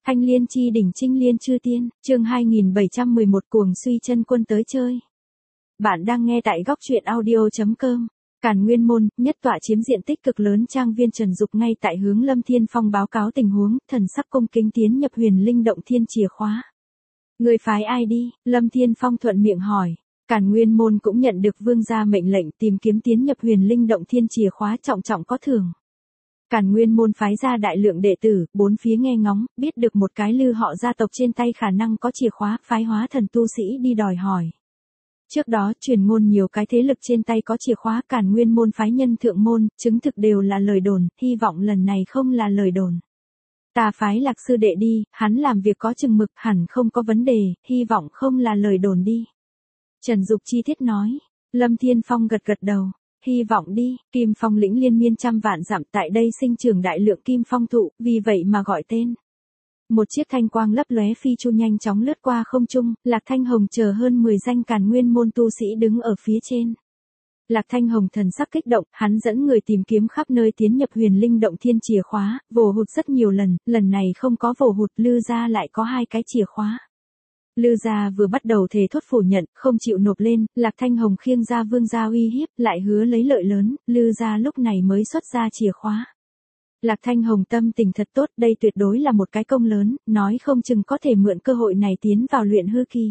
Thanh liên chi đỉnh trinh liên chư tiên, chương 2711 cuồng suy chân quân tới chơi. Bạn đang nghe tại góc truyện audio.com. Càn Nguyên Môn, nhất tọa chiếm diện tích cực lớn trang viên Trần Dục ngay tại hướng Lâm Thiên Phong báo cáo tình huống, thần sắc cung kính tiến nhập Huyền Linh Động Thiên chìa khóa. Người phái ai đi? Lâm Thiên Phong thuận miệng hỏi. Càn Nguyên Môn cũng nhận được vương gia mệnh lệnh tìm kiếm tiến nhập Huyền Linh Động Thiên chìa khóa trọng trọng có thưởng. Càn Nguyên Môn phái ra đại lượng đệ tử, bốn phía nghe ngóng, biết được một cái Lư họ gia tộc trên tay khả năng có chìa khóa, phái hóa thần tu sĩ đi đòi hỏi. Trước đó truyền ngôn nhiều cái thế lực trên tay có chìa khóa, Càn Nguyên Môn phái nhân thượng môn, chứng thực đều là lời đồn, hy vọng lần này không là lời đồn. Ta phái Lạc sư đệ đi, hắn làm việc có chừng mực, hẳn không có vấn đề, hy vọng không là lời đồn đi. Trần Dục chi tiết nói. Lâm Thiên Phong gật gật đầu. Hy vọng đi, Kim Phong lĩnh liên miên trăm vạn dặm, tại đây sinh trưởng đại lượng kim phong thụ, vì vậy mà gọi tên. Một chiếc thanh quang lấp lóe phi chu nhanh chóng lướt qua không trung, Lạc Thanh Hồng chờ hơn 10 danh Càn Nguyên Môn tu sĩ đứng ở phía trên. Lạc Thanh Hồng thần sắc kích động, hắn dẫn người tìm kiếm khắp nơi tiến nhập Huyền Linh Động Thiên chìa khóa, vồ hụt rất nhiều lần này không có vồ hụt, Lư gia lại có 2 cái chìa khóa. Lư gia vừa bắt đầu thề thốt phủ nhận, không chịu nộp lên, Lạc Thanh Hồng khiêng ra vương gia uy hiếp, lại hứa lấy lợi lớn, Lư gia lúc này mới xuất ra chìa khóa. Lạc Thanh Hồng tâm tình thật tốt, đây tuyệt đối là một cái công lớn, nói không chừng có thể mượn cơ hội này tiến vào luyện hư kỳ.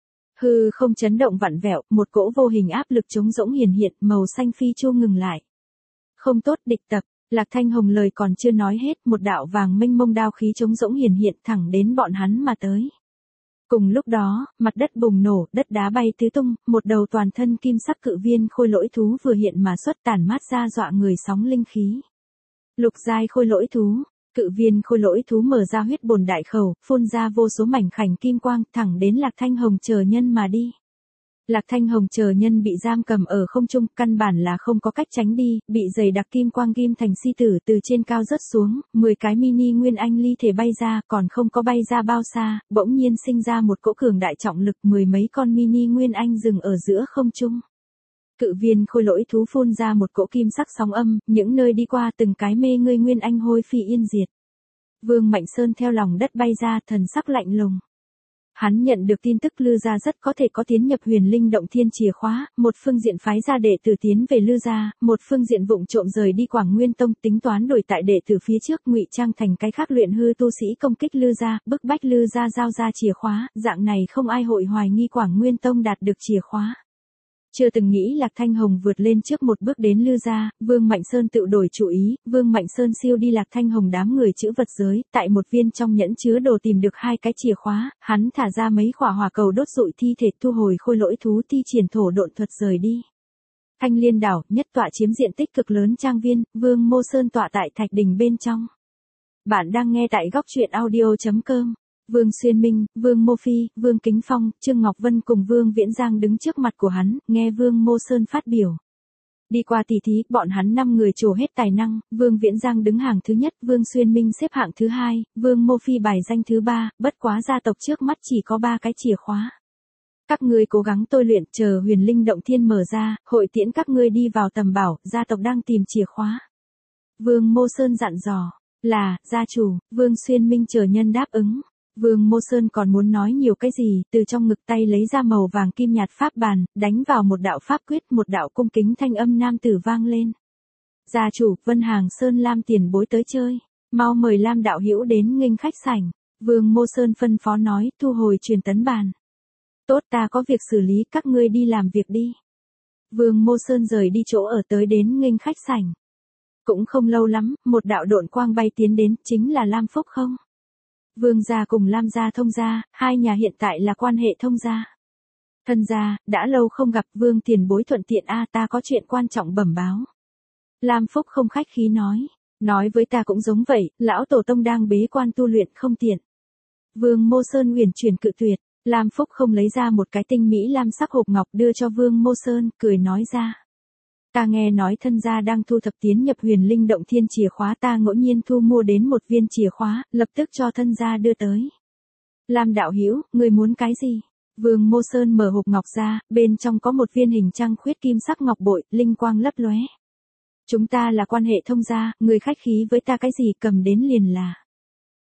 Hư không chấn động vặn vẹo, một cỗ vô hình áp lực trống rỗng hiển hiện, màu xanh phi chu ngừng lại. Không tốt, địch tập. Lạc Thanh Hồng lời còn chưa nói hết, một đạo vàng mênh mông đao khí trống rỗng hiển hiện thẳng đến bọn hắn mà tới. Cùng lúc đó, mặt đất bùng nổ, đất đá bay tứ tung, một đầu toàn thân kim sắc cự viên khôi lỗi thú vừa hiện mà xuất tản mát ra dọa người sóng linh khí. Lục giai khôi lỗi thú, cự viên khôi lỗi thú mở ra huyết bồn đại khẩu, phun ra vô số mảnh khảnh kim quang, thẳng đến Lạc Thanh Hồng chờ nhân mà đi. Lạc Thanh Hồng chờ nhân bị giam cầm ở không trung, căn bản là không có cách tránh đi, bị dày đặc kim quang ghim thành si tử từ trên cao rớt xuống, 10 cái mini nguyên anh ly thể bay ra, còn không có bay ra bao xa, bỗng nhiên sinh ra một cỗ cường đại trọng lực, 10 mấy con mini nguyên anh dừng ở giữa không trung. Cự viên khôi lỗi thú phun ra một cỗ kim sắc sóng âm, những nơi đi qua từng cái mê ngươi nguyên anh hôi phi yên diệt. Vương Mạnh Sơn theo lòng đất bay ra, thần sắc lạnh lùng. Hắn nhận được tin tức Lư gia rất có thể có tiến nhập Huyền Linh Động Thiên chìa khóa, một phương diện phái ra đệ tử tiến về Lư gia, một phương diện vụng trộm rời đi Quảng Nguyên Tông, tính toán đổi tại đệ tử phía trước, ngụy trang thành cái khác luyện hư tu sĩ công kích Lư gia, bức bách Lư gia giao ra chìa khóa, dạng này không ai hội hoài nghi Quảng Nguyên Tông đạt được chìa khóa. Chưa từng nghĩ Lạc Thanh Hồng vượt lên trước một bước đến Lư gia, Vương Mạnh Sơn tự đổi chủ ý, Vương Mạnh Sơn siêu đi Lạc Thanh Hồng đám người chữ vật giới, tại một viên trong nhẫn chứa đồ tìm được 2 cái chìa khóa, hắn thả ra mấy quả hỏa cầu đốt rụi thi thể, thu hồi khôi lỗi thú, thi triển thổ độn thuật rời đi. Thanh Liên đảo, nhất tọa chiếm diện tích cực lớn trang viên, Vương Mô Sơn tọa tại thạch đình bên trong. Bạn đang nghe tại góc truyện audio.com. Vương Xuyên Minh, Vương Mô Phi, Vương Kính Phong, Trương Ngọc Vân cùng Vương Viễn Giang đứng trước mặt của hắn, nghe Vương Mô Sơn phát biểu. Đi qua tỷ thí, bọn hắn 5 người trổ hết tài năng, Vương Viễn Giang đứng hàng thứ nhất, Vương Xuyên Minh xếp hạng thứ 2, Vương Mô Phi bài danh thứ 3, bất quá gia tộc trước mắt chỉ có 3 cái chìa khóa. Các ngươi cố gắng tôi luyện, chờ Huyền Linh Động Thiên mở ra, hội tiễn các ngươi đi vào tầm bảo, gia tộc đang tìm chìa khóa. Vương Mô Sơn dặn dò, là, gia chủ, Vương Xuyên Minh chờ nhân đáp ứng. Vương Mô Sơn còn muốn nói nhiều cái gì, từ trong ngực tay lấy ra màu vàng kim nhạt pháp bàn, đánh vào một đạo pháp quyết, một đạo cung kính thanh âm nam tử vang lên. Gia chủ, Vân Hàng Sơn Lam tiền bối tới chơi, mau mời Lam đạo hữu đến nghênh khách sảnh. Vương Mô Sơn phân phó nói, thu hồi truyền tấn bàn. Tốt, ta có việc xử lý, các ngươi đi làm việc đi. Vương Mô Sơn rời đi chỗ ở tới đến nghênh khách sảnh. Cũng không lâu lắm, một đạo độn quang bay tiến đến, chính là Lam Phúc không? Vương gia cùng Lam gia thông gia, 2 nhà hiện tại là quan hệ thông gia. Thân gia, đã lâu không gặp, Vương tiền bối thuận tiện ta có chuyện quan trọng bẩm báo. Lam Phúc không khách khí nói với ta cũng giống vậy, lão tổ tông đang bế quan tu luyện không tiện. Vương Mô Sơn uyển chuyển cự tuyệt, Lam Phúc không lấy ra một cái tinh mỹ lam sắc hộp ngọc đưa cho Vương Mô Sơn, cười nói ra. Ta nghe nói thân gia đang thu thập tiến nhập Huyền Linh Động Thiên chìa khóa, ta ngẫu nhiên thu mua đến một viên chìa khóa, lập tức cho thân gia đưa tới. Lam đạo hữu, người muốn cái gì? Vương Mô Sơn mở hộp ngọc ra, bên trong có một viên hình trăng khuyết kim sắc ngọc bội, linh quang lấp lóe. Chúng ta là quan hệ thông gia, người khách khí với ta cái gì cầm đến liền là.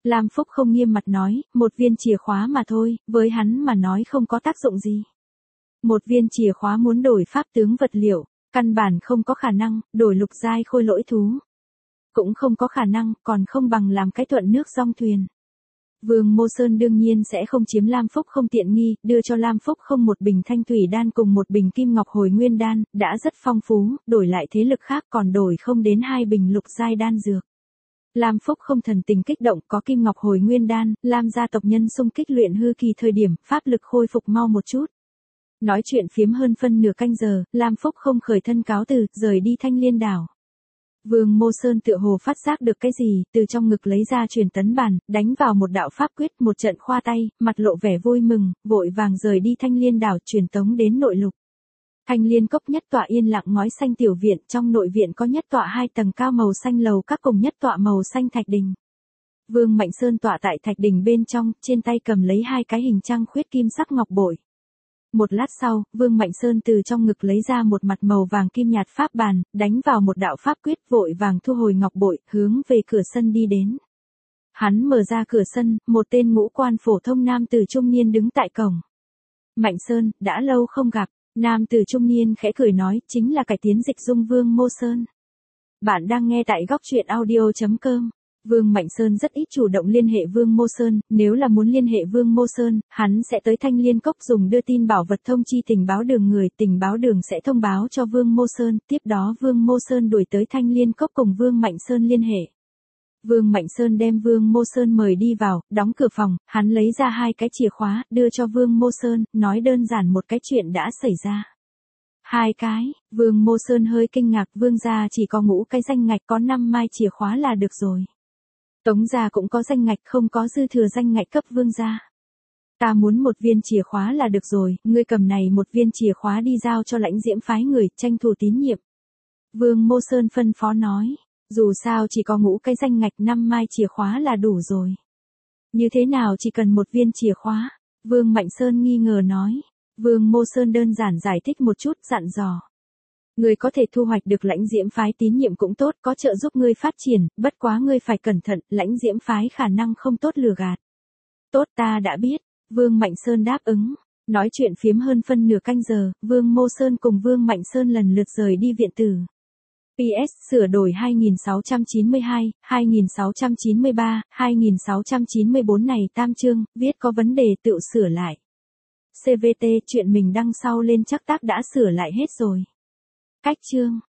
Lam Phúc không nghiêm mặt nói, một viên chìa khóa mà thôi, với hắn mà nói không có tác dụng gì. Một viên chìa khóa muốn đổi pháp tướng vật liệu, căn bản không có khả năng, đổi lục giai khôi lỗi thú. Cũng không có khả năng, còn không bằng làm cái thuận nước song thuyền. Vương Mô Sơn đương nhiên sẽ không chiếm Lam Phúc không tiện nghi, đưa cho Lam Phúc không một bình thanh thủy đan cùng một bình kim ngọc hồi nguyên đan, đã rất phong phú, đổi lại thế lực khác còn đổi không đến 2 bình lục giai đan dược. Lam Phúc không thần tình kích động, có kim ngọc hồi nguyên đan, Lam gia tộc nhân xung kích luyện hư kỳ thời điểm, pháp lực khôi phục mau một chút. Nói chuyện phiếm hơn phân nửa canh giờ, Lam Phúc không khởi thân cáo từ, rời đi Thanh Liên đảo. Vương Mô Sơn tựa hồ phát giác được cái gì, từ trong ngực lấy ra truyền tấn bản, đánh vào một đạo pháp quyết, một trận khoa tay, mặt lộ vẻ vui mừng, vội vàng rời đi Thanh Liên đảo, truyền tống đến nội lục. Thanh Liên cốc nhất tọa yên lặng ngói xanh tiểu viện, trong nội viện có nhất tọa 2 tầng cao màu xanh lầu các cùng nhất tọa màu xanh thạch đình. Vương Mạnh Sơn tọa tại thạch đình bên trong, trên tay cầm lấy 2 cái hình trăng khuyết kim sắc ngọc bội. Một lát sau, Vương Mạnh Sơn từ trong ngực lấy ra một mặt màu vàng kim nhạt pháp bàn, đánh vào một đạo pháp quyết, vội vàng thu hồi ngọc bội, hướng về cửa sân đi đến. Hắn mở ra cửa sân, một tên ngũ quan phổ thông nam tử trung niên đứng tại cổng. Mạnh Sơn, đã lâu không gặp, nam tử trung niên khẽ cười nói, chính là cải tiến dịch dung Vương Mô Sơn. Bạn đang nghe tại góc truyện audio.com. Vương Mạnh Sơn rất ít chủ động liên hệ Vương Mô Sơn, nếu là muốn liên hệ Vương Mô Sơn, hắn sẽ tới Thanh Liên Cốc dùng đưa tin bảo vật thông chi tình báo đường người, tình báo đường sẽ thông báo cho Vương Mô Sơn, tiếp đó Vương Mô Sơn đuổi tới Thanh Liên Cốc cùng Vương Mạnh Sơn liên hệ. Vương Mạnh Sơn đem Vương Mô Sơn mời đi vào, đóng cửa phòng, hắn lấy ra 2 cái chìa khóa, đưa cho Vương Mô Sơn, nói đơn giản một cái chuyện đã xảy ra. 2 cái, Vương Mô Sơn hơi kinh ngạc, Vương gia chỉ có ngũ cái danh ngạch, có 5 mai chìa khóa là được rồi. Tống gia cũng có danh ngạch, không có dư thừa danh ngạch cấp Vương gia. Ta muốn một viên chìa khóa là được rồi, ngươi cầm này một viên chìa khóa đi giao cho Lãnh Diễm phái người, tranh thủ tín nhiệm. Vương Mô Sơn phân phó nói, dù sao chỉ có ngũ cái danh ngạch, 5 mai chìa khóa là đủ rồi. Như thế nào chỉ cần một viên chìa khóa? Vương Mạnh Sơn nghi ngờ nói. Vương Mô Sơn đơn giản giải thích một chút, dặn dò. Ngươi có thể thu hoạch được Lãnh Diễm phái tín nhiệm cũng tốt, có trợ giúp ngươi phát triển, bất quá ngươi phải cẩn thận, Lãnh Diễm phái khả năng không tốt lừa gạt. Tốt, ta đã biết, Vương Mạnh Sơn đáp ứng. Nói chuyện phiếm hơn phân nửa canh giờ, Vương Mô Sơn cùng Vương Mạnh Sơn lần lượt rời đi viện tử. PS sửa đổi 2692, 2693, 2694 này tam chương, viết có vấn đề tự sửa lại. CVT chuyện mình đăng sau lên chắc tác đã sửa lại hết rồi. Cách chương